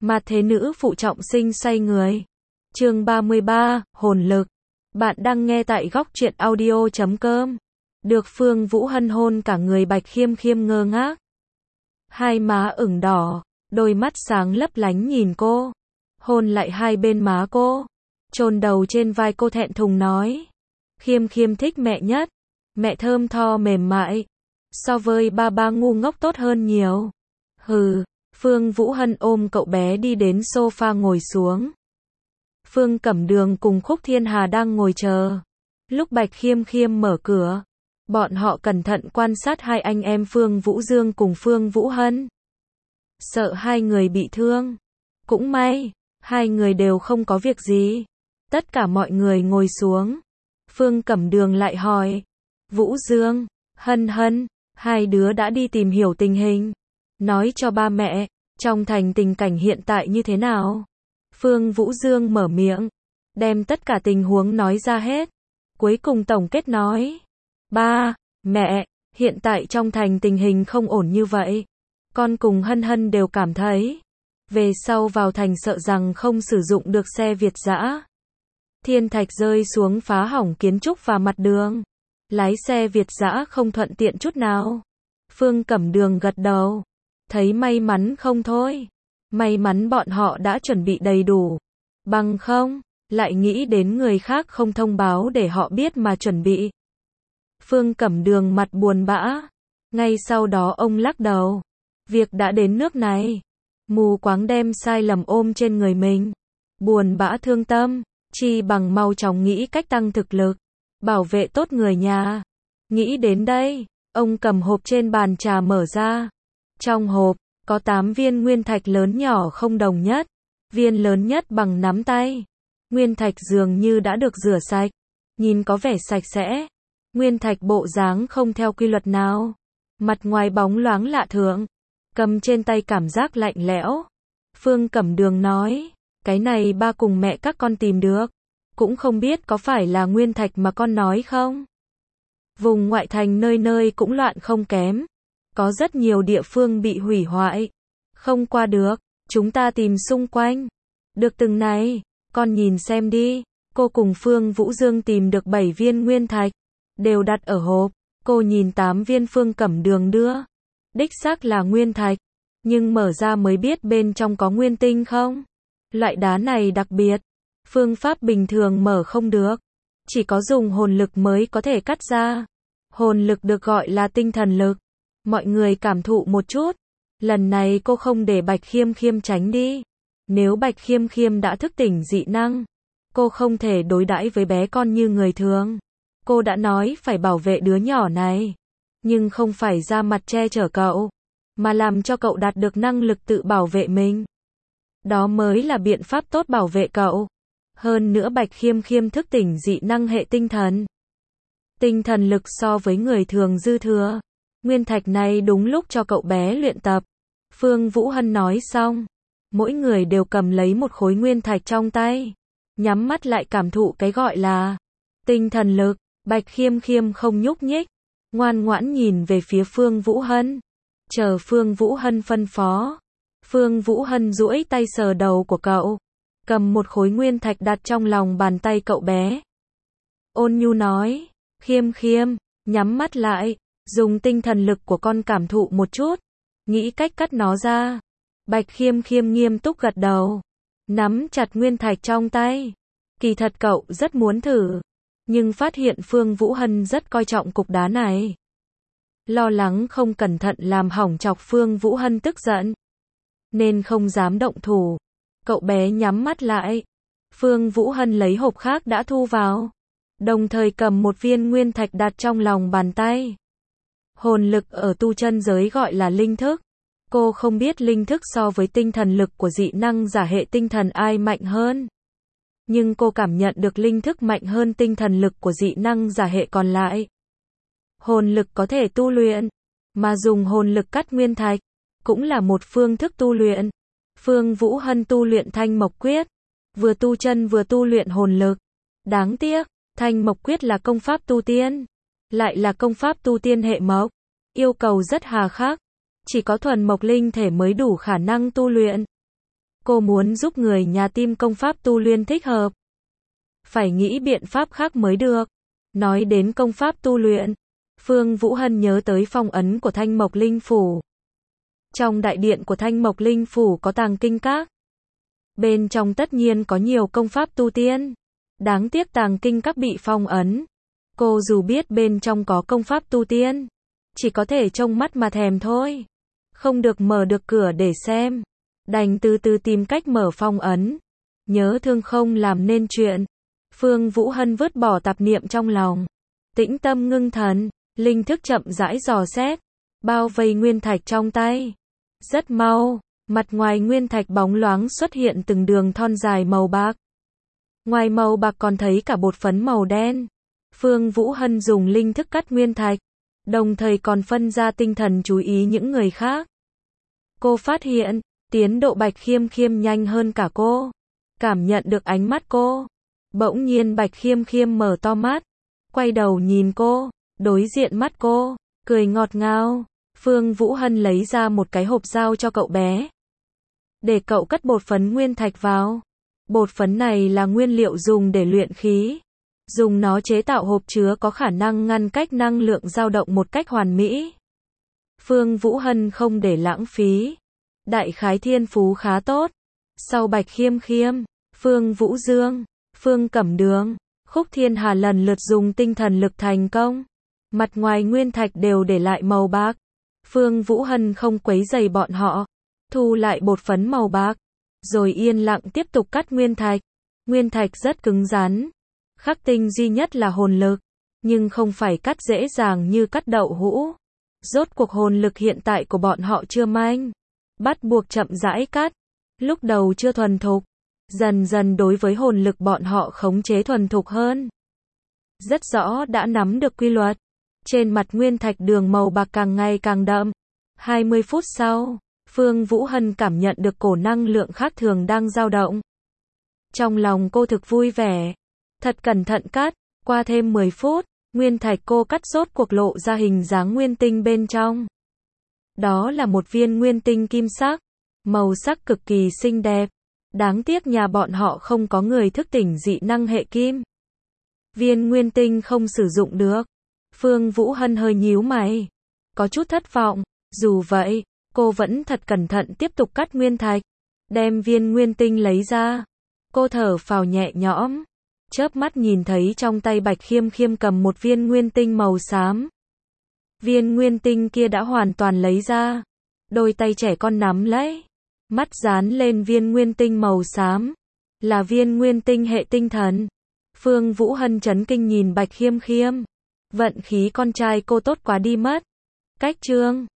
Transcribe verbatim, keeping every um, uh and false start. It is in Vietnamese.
Mà thế nữ phụ trọng sinh xoay người. Chương ba mươi ba, hồn lực. Bạn đang nghe tại góc truyện audio chấm com. Được Phương Vũ Hân hôn cả người Bạch Khiêm Khiêm ngơ ngác. Hai má ửng đỏ, đôi mắt sáng lấp lánh nhìn cô. Hôn lại hai bên má cô. Chôn đầu trên vai cô thẹn thùng nói. Khiêm Khiêm thích mẹ nhất. Mẹ thơm tho mềm mại. So với ba ba ngu ngốc tốt hơn nhiều. Hừ. Phương Vũ Hân ôm cậu bé đi đến sofa ngồi xuống. Phương Cẩm Đường cùng Khúc Thiên Hà đang ngồi chờ. Lúc Bạch Khiêm Khiêm mở cửa, bọn họ cẩn thận quan sát hai anh em Phương Vũ Dương cùng Phương Vũ Hân. Sợ hai người bị thương. Cũng may, hai người đều không có việc gì. Tất cả mọi người ngồi xuống. Phương Cẩm Đường lại hỏi. Vũ Dương, Hân Hân, hai đứa đã đi tìm hiểu tình hình. Nói cho ba mẹ, trong thành tình cảnh hiện tại như thế nào? Phương Vũ Dương mở miệng, đem tất cả tình huống nói ra hết. Cuối cùng tổng kết nói. Ba, mẹ, hiện tại trong thành tình hình không ổn như vậy. Con cùng Hân Hân đều cảm thấy. Về sau vào thành sợ rằng không sử dụng được xe Việt dã. Thiên thạch rơi xuống phá hỏng kiến trúc và mặt đường. Lái xe Việt dã không thuận tiện chút nào. Phương Cẩm Đường gật đầu. Thấy may mắn không thôi. May mắn bọn họ đã chuẩn bị đầy đủ. Bằng không, lại nghĩ đến người khác không thông báo để họ biết mà chuẩn bị. Phương Cẩm Đường mặt buồn bã. Ngay sau đó ông lắc đầu. Việc đã đến nước này. Mù quáng đem sai lầm ôm trên người mình. Buồn bã thương tâm. Chi bằng mau chóng nghĩ cách tăng thực lực. Bảo vệ tốt người nhà. Nghĩ đến đây, ông cầm hộp trên bàn trà mở ra. Trong hộp, có tám viên nguyên thạch lớn nhỏ không đồng nhất. Viên lớn nhất bằng nắm tay. Nguyên thạch dường như đã được rửa sạch. Nhìn có vẻ sạch sẽ. Nguyên thạch bộ dáng không theo quy luật nào. Mặt ngoài bóng loáng lạ thường. Cầm trên tay cảm giác lạnh lẽo. Phương Cẩm Đường nói. Cái này ba cùng mẹ các con tìm được. Cũng không biết có phải là nguyên thạch mà con nói không? Vùng ngoại thành nơi nơi cũng loạn không kém. Có rất nhiều địa phương bị hủy hoại. Không qua được, chúng ta tìm xung quanh. Được từng này, con nhìn xem đi. Cô cùng Phương Vũ Dương tìm được bảy viên nguyên thạch. Đều đặt ở hộp. Cô nhìn tám viên Phương Cẩm Đường đưa. Đích xác là nguyên thạch. Nhưng mở ra mới biết bên trong có nguyên tinh không? Loại đá này đặc biệt. Phương pháp bình thường mở không được. Chỉ có dùng hồn lực mới có thể cắt ra. Hồn lực được gọi là tinh thần lực. Mọi người cảm thụ một chút. Lần này cô không để Bạch Khiêm Khiêm tránh đi. Nếu Bạch Khiêm Khiêm đã thức tỉnh dị năng, cô không thể đối đãi với bé con như người thường. Cô đã nói phải bảo vệ đứa nhỏ này. Nhưng không phải ra mặt che chở cậu. Mà làm cho cậu đạt được năng lực tự bảo vệ mình. Đó mới là biện pháp tốt bảo vệ cậu. Hơn nữa Bạch Khiêm Khiêm thức tỉnh dị năng hệ tinh thần. Tinh thần lực so với người thường dư thừa. Nguyên thạch này đúng lúc cho cậu bé luyện tập. Phương Vũ Hân nói xong. Mỗi người đều cầm lấy một khối nguyên thạch trong tay. Nhắm mắt lại cảm thụ cái gọi là tinh thần lực. Bạch Khiêm Khiêm không nhúc nhích. Ngoan ngoãn nhìn về phía Phương Vũ Hân. Chờ Phương Vũ Hân phân phó. Phương Vũ Hân duỗi tay sờ đầu của cậu. Cầm một khối nguyên thạch đặt trong lòng bàn tay cậu bé. Ôn nhu nói. Khiêm Khiêm, nhắm mắt lại. Dùng tinh thần lực của con cảm thụ một chút. Nghĩ cách cắt nó ra. Bạch Khiêm Khiêm nghiêm túc gật đầu. Nắm chặt nguyên thạch trong tay. Kỳ thật cậu rất muốn thử. Nhưng phát hiện Phương Vũ Hân rất coi trọng cục đá này. Lo lắng không cẩn thận làm hỏng chọc Phương Vũ Hân tức giận. Nên không dám động thủ. Cậu bé nhắm mắt lại. Phương Vũ Hân lấy hộp khác đã thu vào. Đồng thời cầm một viên nguyên thạch đặt trong lòng bàn tay. Hồn lực ở tu chân giới gọi là linh thức. Cô không biết linh thức so với tinh thần lực của dị năng giả hệ tinh thần ai mạnh hơn. Nhưng cô cảm nhận được linh thức mạnh hơn tinh thần lực của dị năng giả hệ còn lại. Hồn lực có thể tu luyện. Mà dùng hồn lực cắt nguyên thạch. Cũng là một phương thức tu luyện. Phương Vũ Hân tu luyện Thanh Mộc Quyết. Vừa tu chân vừa tu luyện hồn lực. Đáng tiếc, Thanh Mộc Quyết là công pháp tu tiên. Lại là công pháp tu tiên hệ mộc. Yêu cầu rất hà khắc. Chỉ có thuần mộc linh thể mới đủ khả năng tu luyện. Cô muốn giúp người nhà tìm công pháp tu luyện thích hợp. Phải nghĩ biện pháp khác mới được. Nói đến công pháp tu luyện, Phương Vũ Hân nhớ tới phong ấn của Thanh Mộc Linh Phủ. Trong đại điện của Thanh Mộc Linh Phủ có tàng kinh các. Bên trong tất nhiên có nhiều công pháp tu tiên. Đáng tiếc tàng kinh các bị phong ấn. Cô dù biết bên trong có công pháp tu tiên, chỉ có thể trông mắt mà thèm thôi. Không được mở được cửa để xem. Đành từ từ tìm cách mở phong ấn. Nhớ thương không làm nên chuyện. Phương Vũ Hân vứt bỏ tạp niệm trong lòng. Tĩnh tâm ngưng thần, linh thức chậm rãi dò xét. Bao vây nguyên thạch trong tay. Rất mau, mặt ngoài nguyên thạch bóng loáng xuất hiện từng đường thon dài màu bạc. Ngoài màu bạc còn thấy cả bột phấn màu đen. Phương Vũ Hân dùng linh thức cắt nguyên thạch, đồng thời còn phân ra tinh thần chú ý những người khác. Cô phát hiện, tiến độ Bạch Khiêm Khiêm nhanh hơn cả cô. Cảm nhận được ánh mắt cô. Bỗng nhiên Bạch Khiêm Khiêm mở to mắt, quay đầu nhìn cô, đối diện mắt cô, cười ngọt ngào. Phương Vũ Hân lấy ra một cái hộp giao cho cậu bé. Để cậu cất bột phấn nguyên thạch vào. Bột phấn này là nguyên liệu dùng để luyện khí. Dùng nó chế tạo hộp chứa có khả năng ngăn cách năng lượng dao động một cách hoàn mỹ. Phương Vũ Hân không để lãng phí. Đại khái thiên phú khá tốt. Sau Bạch Khiêm Khiêm, Phương Vũ Dương, Phương Cẩm Đường, Khúc Thiên Hà lần lượt dùng tinh thần lực thành công. Mặt ngoài nguyên thạch đều để lại màu bạc. Phương Vũ Hân không quấy rầy bọn họ. Thu lại bột phấn màu bạc. Rồi yên lặng tiếp tục cắt nguyên thạch. Nguyên thạch rất cứng rắn. Khắc tinh duy nhất là hồn lực. Nhưng không phải cắt dễ dàng như cắt đậu hũ. Rốt cuộc hồn lực hiện tại của bọn họ chưa manh. Bắt buộc chậm rãi cắt. Lúc đầu chưa thuần thục. Dần dần đối với hồn lực bọn họ khống chế thuần thục hơn. Rất rõ đã nắm được quy luật. Trên mặt nguyên thạch đường màu bạc càng ngày càng đậm. hai mươi phút sau, Phương Vũ Hân cảm nhận được cổ năng lượng khác thường đang dao động. Trong lòng cô thực vui vẻ. Thật cẩn thận cắt. Qua thêm mười phút, nguyên thạch cô cắt rốt cuộc lộ ra hình dáng nguyên tinh bên trong. Đó là một viên nguyên tinh kim sắc. Màu sắc cực kỳ xinh đẹp. Đáng tiếc nhà bọn họ không có người thức tỉnh dị năng hệ kim. Viên nguyên tinh không sử dụng được. Phương Vũ Hân hơi nhíu mày. Có chút thất vọng. Dù vậy, cô vẫn thật cẩn thận tiếp tục cắt nguyên thạch. Đem viên nguyên tinh lấy ra. Cô thở phào nhẹ nhõm. Chớp mắt nhìn thấy trong tay Bạch Khiêm Khiêm cầm một viên nguyên tinh màu xám. Viên nguyên tinh kia đã hoàn toàn lấy ra. Đôi tay trẻ con nắm lấy. Mắt dán lên viên nguyên tinh màu xám. Là viên nguyên tinh hệ tinh thần. Phương Vũ Hân chấn kinh nhìn Bạch Khiêm Khiêm. Vận khí con trai cô tốt quá đi mất. Cách chương